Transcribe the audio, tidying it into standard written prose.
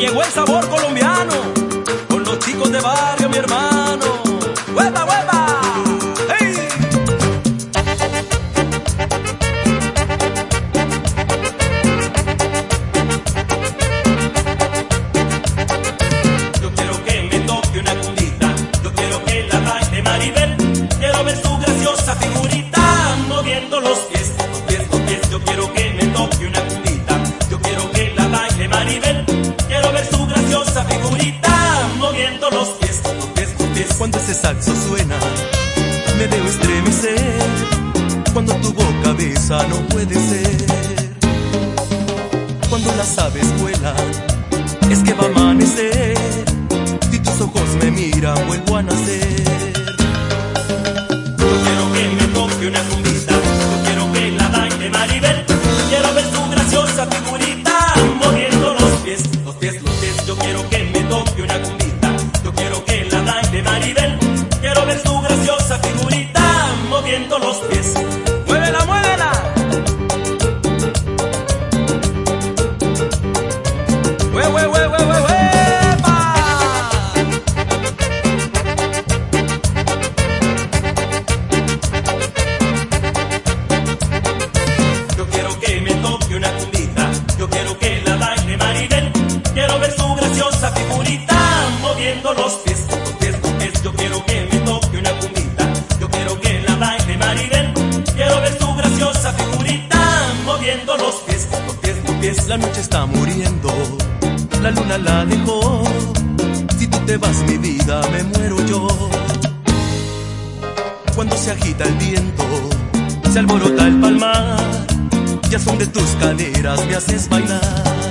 llegó el sabor colombiano con los chicos de barrio, mi hermano. ¡Hueva, hueva! ¡Hey! Yo quiero que me toque una cumbita, yo quiero que la baile Maribel, quiero ver su graciosa figurita moviendo los pies, los pies, los pies. Yo quiero que me toque una cumbita, yo quiero que la baile Maribel, quiero ver su graciosa figurita moviendo los pies, los pies, los pies. Cuando ese saxo suena, me veo estremecer. Cuando tu boca besa, no puede ser. Cuando las aves vuelan, es que va a amanecer. Si tus ojos me miran, vuelvo a nacer. Yo quiero que me toque una cumbita, yo quiero que la baile Maribel, quiero ver su graciosa figurita moviendo los pies, los pies, los pies. Yo quiero que me toque una cumbita, yo quiero que la baile Maribel, quiero ver su graciosa figurita moviendo los pies. ¡Muévela, muévela! ¡Hue, hue, hue, hue, hue, huepa! Yo quiero que me toque una cumbita, yo quiero que la baile Maribel, quiero ver su graciosa figurita moviendo los pies, los pies, los pies. Yo quiero que me toque una cumbita, yo quiero que la baile Maribel, quiero ver su graciosa figurita moviendo los pies, los pies, los pies. La noche está muriendo, la luna la dejó. Si tú te vas, mi vida, me muero yo. Cuando se agita el viento, se alborota el palmar, ya son de tus caderas, me haces bailar.